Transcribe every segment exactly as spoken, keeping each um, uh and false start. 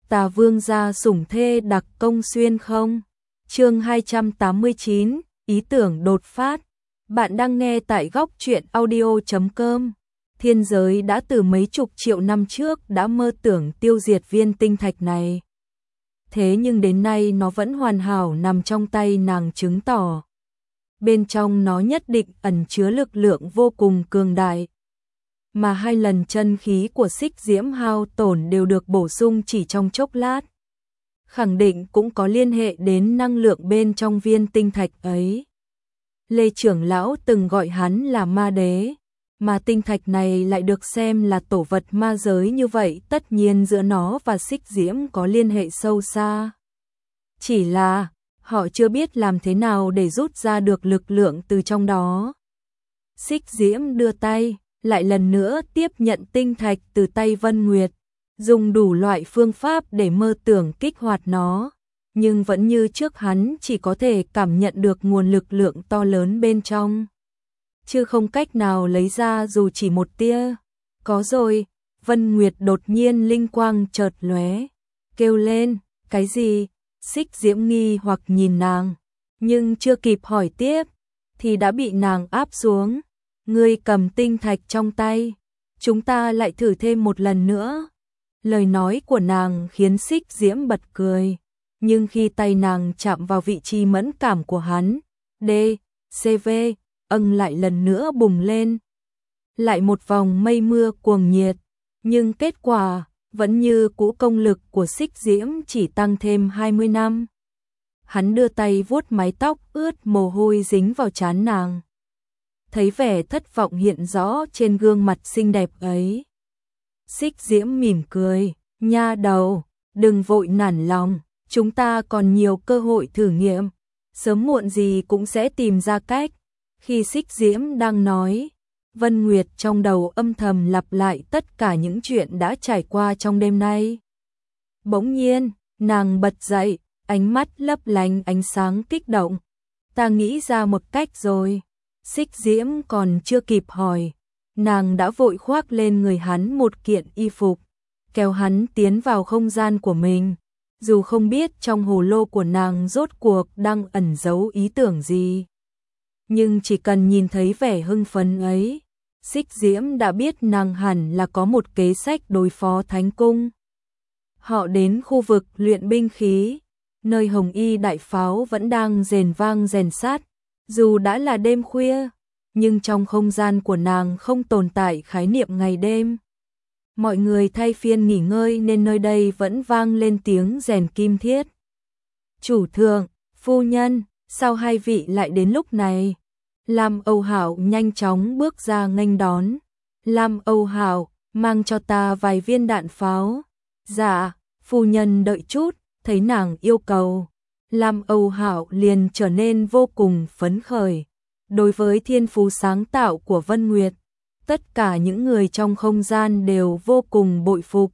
Tà Vương gia sủng thê đặc công xuyên không? Chương hai trăm tám mươi chín, ý tưởng đột phát. Bạn đang nghe tại góc truyện audio chấm com. Thiên giới đã từ mấy chục triệu năm trước đã mơ tưởng tiêu diệt viên tinh thạch này. Thế nhưng đến nay nó vẫn hoàn hảo nằm trong tay nàng, chứng tỏ bên trong nó nhất định ẩn chứa lực lượng vô cùng cường đại. Mà hai lần chân khí của Xích Diễm hao tổn đều được bổ sung chỉ trong chốc lát. Khẳng định cũng có liên hệ đến năng lượng bên trong viên tinh thạch ấy. Lê trưởng lão từng gọi hắn là ma đế, mà tinh thạch này lại được xem là tổ vật ma giới, như vậy tất nhiên giữa nó và Xích Diễm có liên hệ sâu xa. Chỉ là họ chưa biết làm thế nào để rút ra được lực lượng từ trong đó. Xích Diễm đưa tay, lại lần nữa tiếp nhận tinh thạch từ tay Vân Nguyệt, dùng đủ loại phương pháp để mơ tưởng kích hoạt nó, nhưng vẫn như trước hắn chỉ có thể cảm nhận được nguồn lực lượng to lớn bên trong, chứ không cách nào lấy ra dù chỉ một tia. Có rồi, Vân Nguyệt đột nhiên linh quang chợt lóe, kêu lên, cái gì? Xích Diễm nghi hoặc nhìn nàng, nhưng chưa kịp hỏi tiếp, thì đã bị nàng áp xuống. Ngươi cầm tinh thạch trong tay, chúng ta lại thử thêm một lần nữa. Lời nói của nàng khiến Xích Diễm bật cười, nhưng khi tay nàng chạm vào vị trí mẫn cảm của hắn, D, C V, âng lại lần nữa bùng lên. Lại một vòng mây mưa cuồng nhiệt, nhưng kết quả vẫn như cũ, công lực của Xích Diễm chỉ tăng thêm hai mươi năm. Hắn đưa tay vuốt mái tóc ướt mồ hôi dính vào trán nàng. Thấy vẻ thất vọng hiện rõ trên gương mặt xinh đẹp ấy, Xích Diễm mỉm cười, nha đầu, đừng vội nản lòng, chúng ta còn nhiều cơ hội thử nghiệm, sớm muộn gì cũng sẽ tìm ra cách. Khi Xích Diễm đang nói, Vân Nguyệt trong đầu âm thầm lặp lại tất cả những chuyện đã trải qua trong đêm nay. Bỗng nhiên, nàng bật dậy, ánh mắt lấp lánh ánh sáng kích động. Ta nghĩ ra một cách rồi. Xích Diễm còn chưa kịp hỏi, nàng đã vội khoác lên người hắn một kiện y phục, kéo hắn tiến vào không gian của mình. Dù không biết trong hồ lô của nàng rốt cuộc đang ẩn giấu ý tưởng gì, nhưng chỉ cần nhìn thấy vẻ hưng phấn ấy, Xích Diễm đã biết nàng hẳn là có một kế sách đối phó Thánh Cung. Họ đến khu vực luyện binh khí, nơi Hồng Y đại pháo vẫn đang rền vang rèn sát. Dù đã là đêm khuya, nhưng trong không gian của nàng không tồn tại khái niệm ngày đêm. Mọi người thay phiên nghỉ ngơi nên nơi đây vẫn vang lên tiếng rèn kim thiết. Chủ thượng, phu nhân, sao hai vị lại đến lúc này? Lam Âu Hạo nhanh chóng bước ra nghênh đón. Lam Âu Hạo, mang cho ta vài viên đạn pháo. Dạ, phu nhân đợi chút, thấy nàng yêu cầu. Lam Âu Hạo liền trở nên vô cùng phấn khởi. Đối với thiên phú sáng tạo của Vân Nguyệt, tất cả những người trong không gian đều vô cùng bội phục.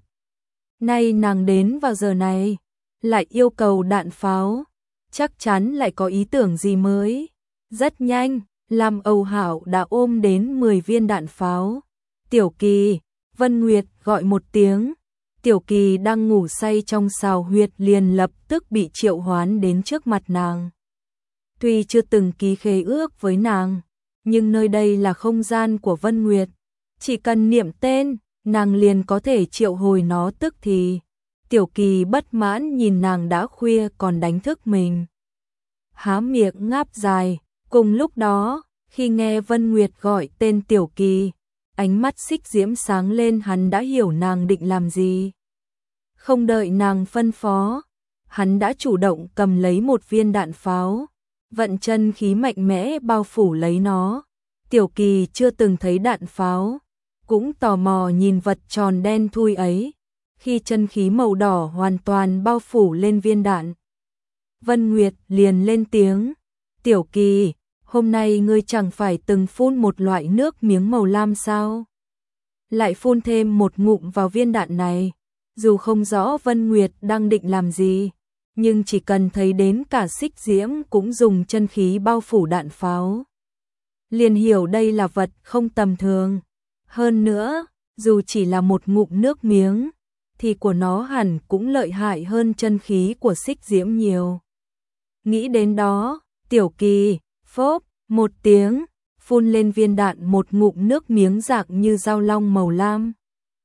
Nay nàng đến vào giờ này, lại yêu cầu đạn pháo, chắc chắn lại có ý tưởng gì mới. Rất nhanh, Lam Âu Hạo đã ôm đến mười viên đạn pháo. Tiểu Kỳ, Vân Nguyệt gọi một tiếng. Tiểu Kỳ đang ngủ say trong sào huyệt liền lập tức bị triệu hoán đến trước mặt nàng. Tuy chưa từng ký khế ước với nàng, nhưng nơi đây là không gian của Vân Nguyệt. Chỉ cần niệm tên, nàng liền có thể triệu hồi nó tức thì. Tiểu Kỳ bất mãn nhìn nàng đã khuya còn đánh thức mình, há miệng ngáp dài. Cùng lúc đó, khi nghe Vân Nguyệt gọi tên Tiểu Kỳ, ánh mắt Xích Diễm sáng lên, hắn đã hiểu nàng định làm gì. Không đợi nàng phân phó, hắn đã chủ động cầm lấy một viên đạn pháo, vận chân khí mạnh mẽ bao phủ lấy nó. Tiểu Kỳ chưa từng thấy đạn pháo, cũng tò mò nhìn vật tròn đen thui ấy. Khi chân khí màu đỏ hoàn toàn bao phủ lên viên đạn, Vân Nguyệt liền lên tiếng, Tiểu Kỳ, hôm nay ngươi chẳng phải từng phun một loại nước miếng màu lam sao? Lại phun thêm một ngụm vào viên đạn này. Dù không rõ Vân Nguyệt đang định làm gì, nhưng chỉ cần thấy đến cả Xích Diễm cũng dùng chân khí bao phủ đạn pháo, liền hiểu đây là vật không tầm thường. Hơn nữa, dù chỉ là một ngụm nước miếng, thì của nó hẳn cũng lợi hại hơn chân khí của Xích Diễm nhiều. Nghĩ đến đó, Tiểu Kỳ, phốp, một tiếng, phun lên viên đạn một ngụm nước miếng dạng như dao long màu lam.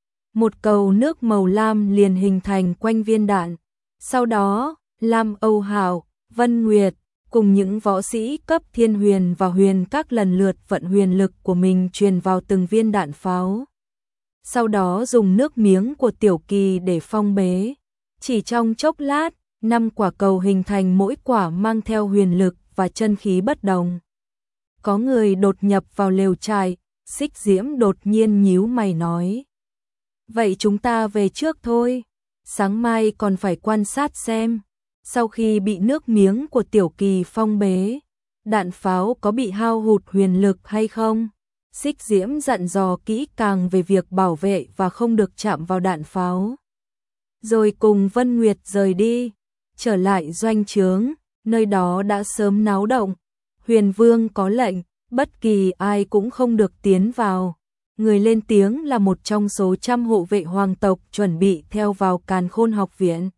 Một cầu nước màu lam liền hình thành quanh viên đạn. Sau đó, Lam Âu Hào, Vân Nguyệt, cùng những võ sĩ cấp thiên huyền và huyền các lần lượt vận huyền lực của mình truyền vào từng viên đạn pháo. Sau đó dùng nước miếng của Tiểu Kỳ để phong bế. Chỉ trong chốc lát, năm quả cầu hình thành mỗi quả mang theo huyền lực và chân khí bất đồng. Có người đột nhập vào lều trại, Xích Diễm đột nhiên nhíu mày nói. Vậy chúng ta về trước thôi, sáng mai còn phải quan sát xem. Sau khi bị nước miếng của Tiểu Kỳ phong bế, đạn pháo có bị hao hụt huyền lực hay không? Xích Diễm dặn dò kỹ càng về việc bảo vệ và không được chạm vào đạn pháo. Rồi cùng Vân Nguyệt rời đi, trở lại doanh trướng, nơi đó đã sớm náo động. Huyền Vương có lệnh, bất kỳ ai cũng không được tiến vào. Người lên tiếng là một trong số trăm hộ vệ hoàng tộc chuẩn bị theo vào Càn Khôn học viện.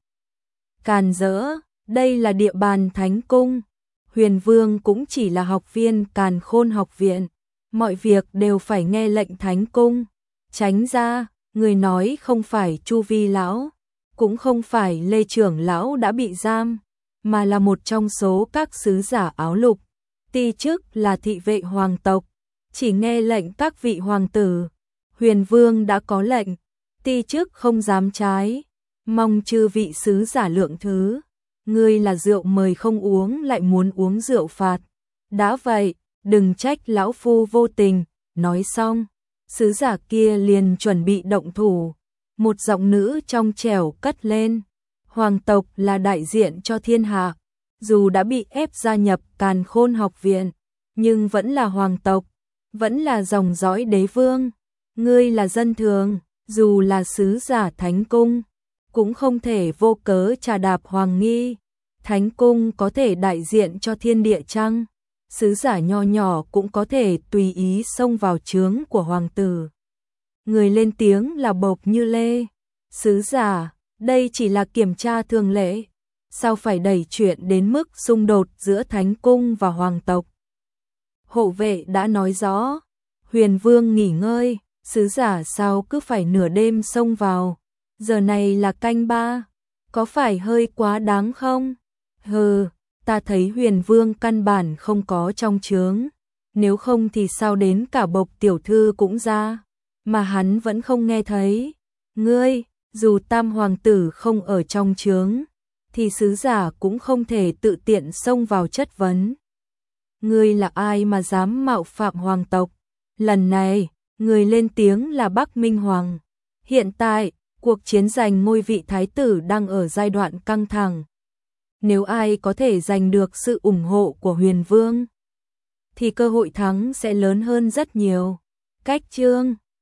Càn Dỡ, đây là địa bàn Thánh Cung. Huyền Vương cũng chỉ là học viên Càn Khôn học viện. Mọi việc đều phải nghe lệnh Thánh Cung. Tránh ra, người nói không phải Chu Vi Lão, cũng không phải Lê Trưởng Lão đã bị giam, mà là một trong số các sứ giả áo lục. Ti chức là thị vệ hoàng tộc, chỉ nghe lệnh các vị hoàng tử. Huyền Vương đã có lệnh, ti chức không dám trái, mong chư vị sứ giả lượng thứ. Ngươi là rượu mời không uống lại muốn uống rượu phạt. Đã vậy, đừng trách lão phu vô tình. Nói xong, sứ giả kia liền chuẩn bị động thủ. Một giọng nữ trong trẻo cất lên. Hoàng tộc là đại diện cho thiên hạ. Dù đã bị ép gia nhập Càn Khôn học viện, nhưng vẫn là hoàng tộc, vẫn là dòng dõi đế vương. Ngươi là dân thường, dù là sứ giả Thánh Cung, cũng không thể vô cớ trà đạp hoàng nghi. Thánh Cung có thể đại diện cho thiên địa chăng? Sứ giả nho nhỏ cũng có thể tùy ý xông vào trướng của hoàng tử. Người lên tiếng là Bộc Như Lê. Sứ giả, đây chỉ là kiểm tra thường lệ. Sao phải đẩy chuyện đến mức xung đột giữa Thánh Cung và hoàng tộc? Hộ vệ đã nói rõ. Huyền Vương nghỉ ngơi, sứ giả sao cứ phải nửa đêm xông vào? Giờ này là canh ba, có phải hơi quá đáng không? Hừ, ta thấy Huyền Vương căn bản không có trong trướng, nếu không thì sao đến cả Bộc tiểu thư cũng ra, mà hắn vẫn không nghe thấy. Ngươi, dù tam hoàng tử không ở trong trướng, thì sứ giả cũng không thể tự tiện xông vào chất vấn. Ngươi là ai mà dám mạo phạm hoàng tộc? Lần này, người lên tiếng là Bắc Minh Hoàng. Hiện tại, cuộc chiến giành ngôi vị thái tử đang ở giai đoạn căng thẳng. Nếu ai có thể giành được sự ủng hộ của Huyền Vương, thì cơ hội thắng sẽ lớn hơn rất nhiều. Cách chương